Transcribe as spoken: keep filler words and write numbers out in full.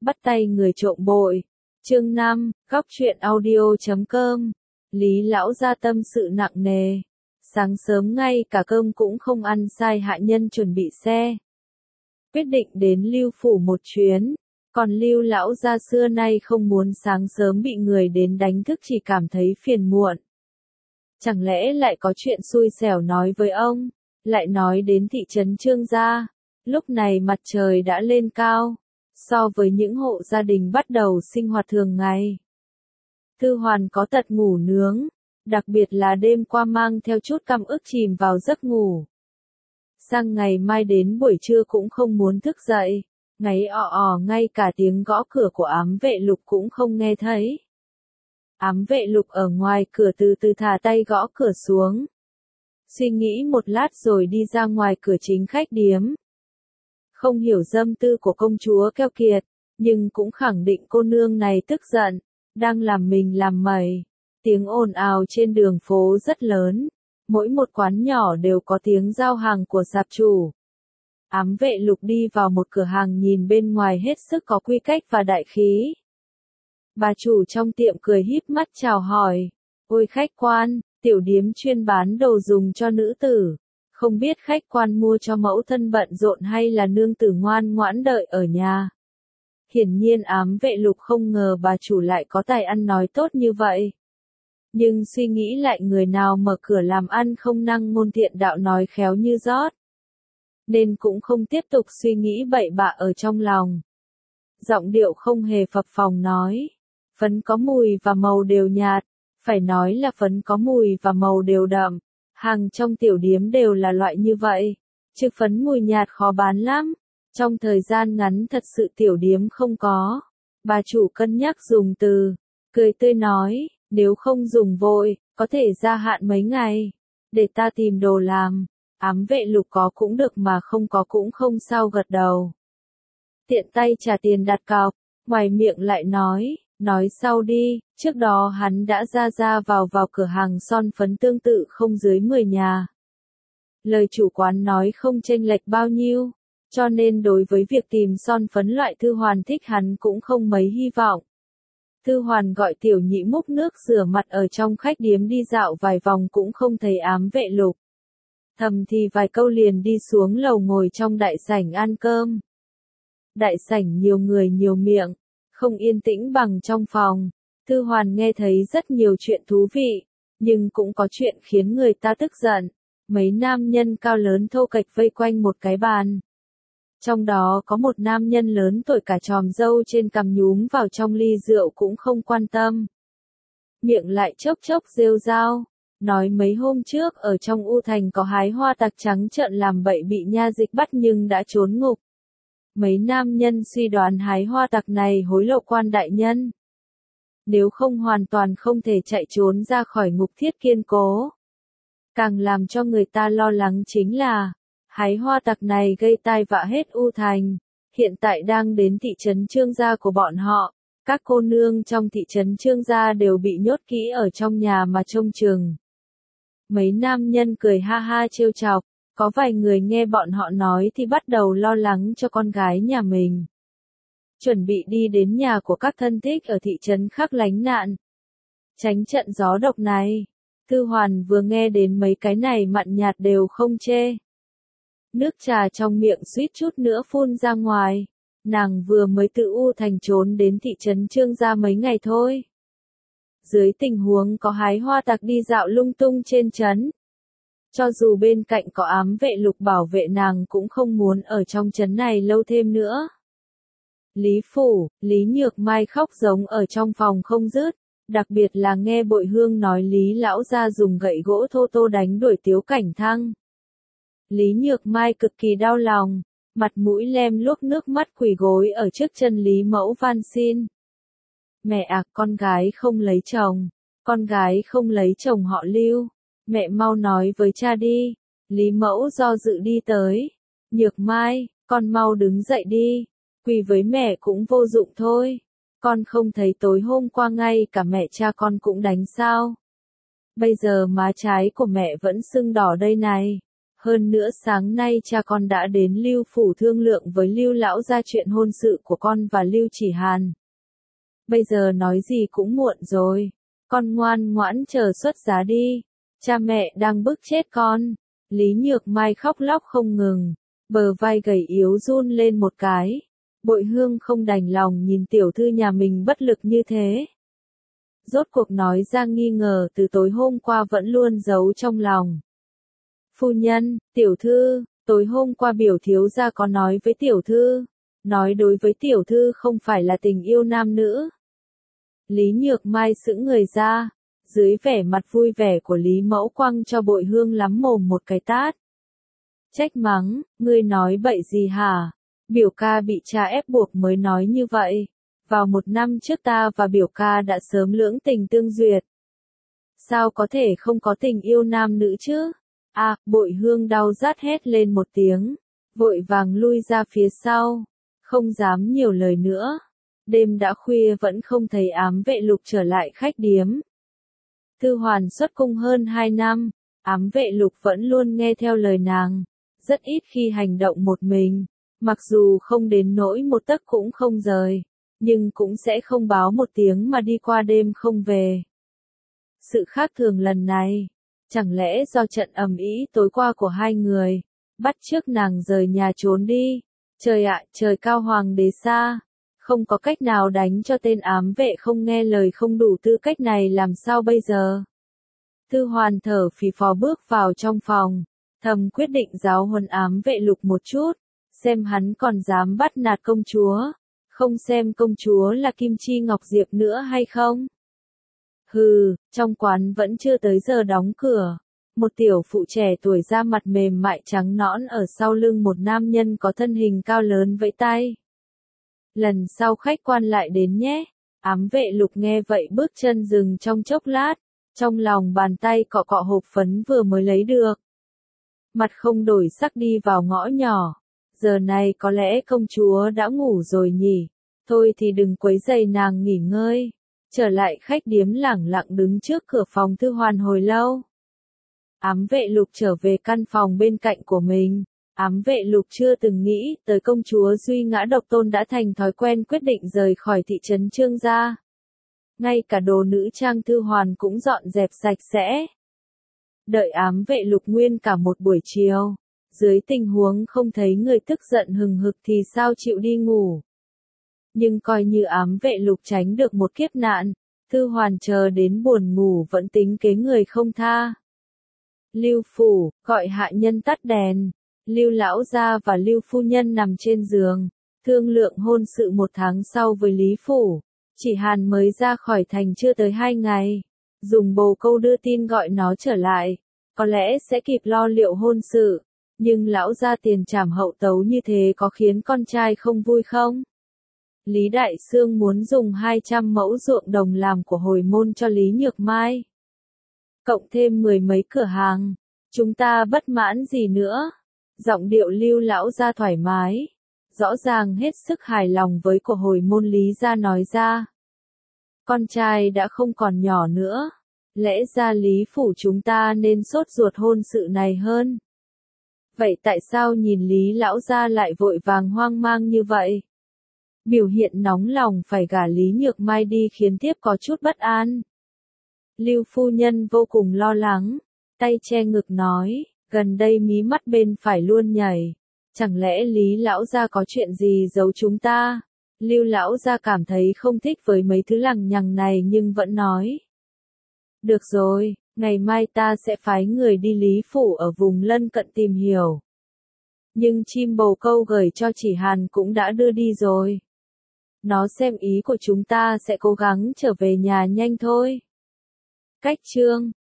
Bắt tay người trộm bội. Chương năm, góc truyện audio chấm com. Lý lão gia tâm sự nặng nề. Sáng sớm ngay cả cơm cũng không ăn, sai hạ nhân chuẩn bị xe. Quyết định đến Lưu phủ một chuyến. Còn Lưu lão gia xưa nay không muốn sáng sớm bị người đến đánh thức, chỉ cảm thấy phiền muộn. Chẳng lẽ lại có chuyện xui xẻo nói với ông? Lại nói đến thị trấn Trương gia. Lúc này mặt trời đã lên cao. So với những hộ gia đình bắt đầu sinh hoạt thường ngày, Thư Hoàn có tật ngủ nướng, đặc biệt là đêm qua mang theo chút căm ức chìm vào giấc ngủ. Sang ngày mai đến buổi trưa cũng không muốn thức dậy, ngáy ò ò, ngay cả tiếng gõ cửa của ám vệ Lục cũng không nghe thấy. Ám vệ Lục ở ngoài cửa từ từ thả tay gõ cửa xuống. Suy nghĩ một lát rồi đi ra ngoài cửa chính khách điếm. Không hiểu dâm tư của công chúa keo kiệt, nhưng cũng khẳng định cô nương này tức giận, đang làm mình làm mẩy. Tiếng ồn ào trên đường phố rất lớn, mỗi một quán nhỏ đều có tiếng giao hàng của sạp chủ. Ám vệ Lục đi vào một cửa hàng nhìn bên ngoài hết sức có quy cách và đại khí. Bà chủ trong tiệm cười híp mắt chào hỏi, ôi khách quan, tiểu điếm chuyên bán đồ dùng cho nữ tử. Không biết khách quan mua cho mẫu thân bận rộn hay là nương tử ngoan ngoãn đợi ở nhà. Hiển nhiên ám vệ Lục không ngờ bà chủ lại có tài ăn nói tốt như vậy. Nhưng suy nghĩ lại, người nào mở cửa làm ăn không năng ngôn thiện đạo nói khéo như rót. Nên cũng không tiếp tục suy nghĩ bậy bạ ở trong lòng. Giọng điệu không hề phập phồng nói, phấn có mùi và màu đều nhạt, phải nói là phấn có mùi và màu đều đậm. Hàng trong tiểu điếm đều là loại như vậy, chứ phấn mùi nhạt khó bán lắm. Trong thời gian ngắn thật sự tiểu điếm không có. Bà chủ cân nhắc dùng từ, cười tươi nói, nếu không dùng vội, có thể gia hạn mấy ngày, để ta tìm đồ làm. Ám vệ Lục có cũng được mà không có cũng không sao, gật đầu. Tiện tay trả tiền đặt cọc, ngoài miệng lại nói, nói sau đi, trước đó hắn đã ra ra vào vào cửa hàng son phấn tương tự không dưới mười nhà. Lời chủ quán nói không chênh lệch bao nhiêu, cho nên đối với việc tìm son phấn loại Thư Hoàn thích hắn cũng không mấy hy vọng. Thư Hoàn gọi tiểu nhị múc nước rửa mặt ở trong khách điếm, đi dạo vài vòng cũng không thấy ám vệ Lục. Thầm thì vài câu liền đi xuống lầu ngồi trong đại sảnh ăn cơm. Đại sảnh nhiều người nhiều miệng, không yên tĩnh bằng trong phòng. Thư Hoàn nghe thấy rất nhiều chuyện thú vị, nhưng cũng có chuyện khiến người ta tức giận. Mấy nam nhân cao lớn thô kệch vây quanh một cái bàn. Trong đó có một nam nhân lớn tuổi, cả chòm râu trên cằm nhúm vào trong ly rượu cũng không quan tâm. Miệng lại chốc chốc rêu rao, nói mấy hôm trước ở trong U Thành có hái hoa tặc trắng trợn làm bậy bị nha dịch bắt nhưng đã trốn ngục. Mấy nam nhân suy đoán hái hoa tặc này hối lộ quan đại nhân. Nếu không hoàn toàn không thể chạy trốn ra khỏi ngục thiết kiên cố. Càng làm cho người ta lo lắng chính là, hái hoa tặc này gây tai vạ hết U Thành, hiện tại đang đến thị trấn Trương gia của bọn họ. Các cô nương trong thị trấn Trương gia đều bị nhốt kỹ ở trong nhà mà trông chừng. Mấy nam nhân cười ha ha trêu chọc, có vài người nghe bọn họ nói thì bắt đầu lo lắng cho con gái nhà mình. Chuẩn bị đi đến nhà của các thân thích ở thị trấn khác lánh nạn. Tránh trận gió độc này. Thư Hoàn vừa nghe đến mấy cái này mặn nhạt đều không chê. Nước trà trong miệng suýt chút nữa phun ra ngoài. Nàng vừa mới từ U Thành trốn đến thị trấn Trương gia mấy ngày thôi. Dưới tình huống có hái hoa tặc đi dạo lung tung trên trấn, cho dù bên cạnh có ám vệ Lục bảo vệ, nàng cũng không muốn ở trong trấn này lâu thêm nữa. Lý phủ, Lý Nhược Mai khóc giống ở trong phòng không dứt, đặc biệt là nghe Bội Hương nói Lý lão gia dùng gậy gỗ thô tô đánh đuổi Tiếu Cảnh Thăng. Lý Nhược Mai cực kỳ đau lòng, mặt mũi lem luốc nước mắt quỳ gối ở trước chân Lý mẫu van xin. Mẹ ạ, à, con gái không lấy chồng, con gái không lấy chồng họ Lưu, mẹ mau nói với cha đi. Lý mẫu do dự đi tới. Nhược Mai, con mau đứng dậy đi, quỳ với mẹ cũng vô dụng thôi. Con không thấy tối hôm qua ngay cả mẹ cha con cũng đánh sao? Bây giờ má trái của mẹ vẫn sưng đỏ đây này. Hơn nữa sáng nay cha con đã đến Lưu phủ thương lượng với Lưu lão gia chuyện hôn sự của con và Lưu Chỉ Hàn. Bây giờ nói gì cũng muộn rồi, con ngoan ngoãn chờ xuất giá đi, cha mẹ đang bức chết con. Lý Nhược Mai khóc lóc không ngừng, bờ vai gầy yếu run lên một cái. Bội Hương không đành lòng nhìn tiểu thư nhà mình bất lực như thế. Rốt cuộc nói ra nghi ngờ từ tối hôm qua vẫn luôn giấu trong lòng. Phu nhân, tiểu thư, tối hôm qua biểu thiếu gia có nói với tiểu thư, nói đối với tiểu thư không phải là tình yêu nam nữ. Lý Nhược Mai sững người ra, dưới vẻ mặt vui vẻ của Lý Mẫu quăng cho Bội Hương lắm mồm một cái tát. Trách mắng, ngươi nói bậy gì hả? Biểu ca bị cha ép buộc mới nói như vậy. Vào một năm trước ta và biểu ca đã sớm lưỡng tình tương duyệt. Sao có thể không có tình yêu nam nữ chứ? À, Bội Hương đau rát hét lên một tiếng, vội vàng lui ra phía sau, không dám nhiều lời nữa. Đêm đã khuya vẫn không thấy ám vệ Lục trở lại khách điếm. Thư Hoàn xuất cung hơn hai năm, ám vệ Lục vẫn luôn nghe theo lời nàng, rất ít khi hành động một mình, mặc dù không đến nỗi một tấc cũng không rời, nhưng cũng sẽ không báo một tiếng mà đi qua đêm không về. Sự khác thường lần này, chẳng lẽ do trận ầm ĩ tối qua của hai người, bắt chước nàng rời nhà trốn đi. Trời ạ, trời cao hoàng đế xa, không có cách nào đánh cho tên ám vệ không nghe lời không đủ tư cách này làm sao bây giờ? Thư Hoàn thở phì phò bước vào trong phòng, thầm quyết định giáo huấn ám vệ Lục một chút, xem hắn còn dám bắt nạt công chúa, không xem công chúa là Kim Chi Ngọc Diệp nữa hay không? Hừ, trong quán vẫn chưa tới giờ đóng cửa. Một tiểu phụ trẻ tuổi da mặt mềm mại trắng nõn ở sau lưng một nam nhân có thân hình cao lớn vẫy tay. Lần sau khách quan lại đến nhé. Ám vệ Lục nghe vậy bước chân dừng trong chốc lát, trong lòng bàn tay cọ cọ hộp phấn vừa mới lấy được. Mặt không đổi sắc đi vào ngõ nhỏ. Giờ này có lẽ công chúa đã ngủ rồi nhỉ. Thôi thì đừng quấy rầy nàng nghỉ ngơi. Trở lại khách điếm lẳng lặng đứng trước cửa phòng Thư Hoàn hồi lâu. Ám vệ Lục trở về căn phòng bên cạnh của mình. Ám vệ Lục chưa từng nghĩ tới công chúa Duy Ngã Độc Tôn đã thành thói quen quyết định rời khỏi thị trấn Trương gia. Ngay cả đồ nữ trang Thư Hoàn cũng dọn dẹp sạch sẽ. Đợi ám vệ Lục nguyên cả một buổi chiều. Dưới tình huống không thấy người tức giận hừng hực thì sao chịu đi ngủ. Nhưng coi như ám vệ Lục tránh được một kiếp nạn, Thư Hoàn chờ đến buồn ngủ vẫn tính kế người không tha. Lưu phủ, gọi hạ nhân tắt đèn. Lưu lão gia và Lưu phu nhân nằm trên giường, thương lượng hôn sự một tháng sau với Lý phủ. Chỉ Hàn mới ra khỏi thành chưa tới hai ngày, dùng bồ câu đưa tin gọi nó trở lại, có lẽ sẽ kịp lo liệu hôn sự. Nhưng lão gia tiền trảm hậu tấu như thế có khiến con trai không vui không? Lý Đại Xương muốn dùng hai trăm mẫu ruộng đồng làm của hồi môn cho Lý Nhược Mai. Cộng thêm mười mấy cửa hàng. Chúng ta bất mãn gì nữa? Giọng điệu Lưu lão gia thoải mái. Rõ ràng hết sức hài lòng với của hồi môn Lý gia nói ra. Con trai đã không còn nhỏ nữa. Lẽ ra Lý phủ chúng ta nên sốt ruột hôn sự này hơn. Vậy tại sao nhìn Lý lão gia lại vội vàng hoang mang như vậy? Biểu hiện nóng lòng phải gả Lý Nhược Mai đi khiến tiếp có chút bất an. Lưu phu nhân vô cùng lo lắng, tay che ngực nói, gần đây mí mắt bên phải luôn nhảy. Chẳng lẽ Lý lão gia có chuyện gì giấu chúng ta? Lưu lão gia cảm thấy không thích với mấy thứ lằng nhằng này nhưng vẫn nói. Được rồi, ngày mai ta sẽ phái người đi Lý phủ ở vùng lân cận tìm hiểu. Nhưng chim bồ câu gửi cho Chỉ Hàn cũng đã đưa đi rồi. Nó xem ý của chúng ta sẽ cố gắng trở về nhà nhanh thôi. Cách chương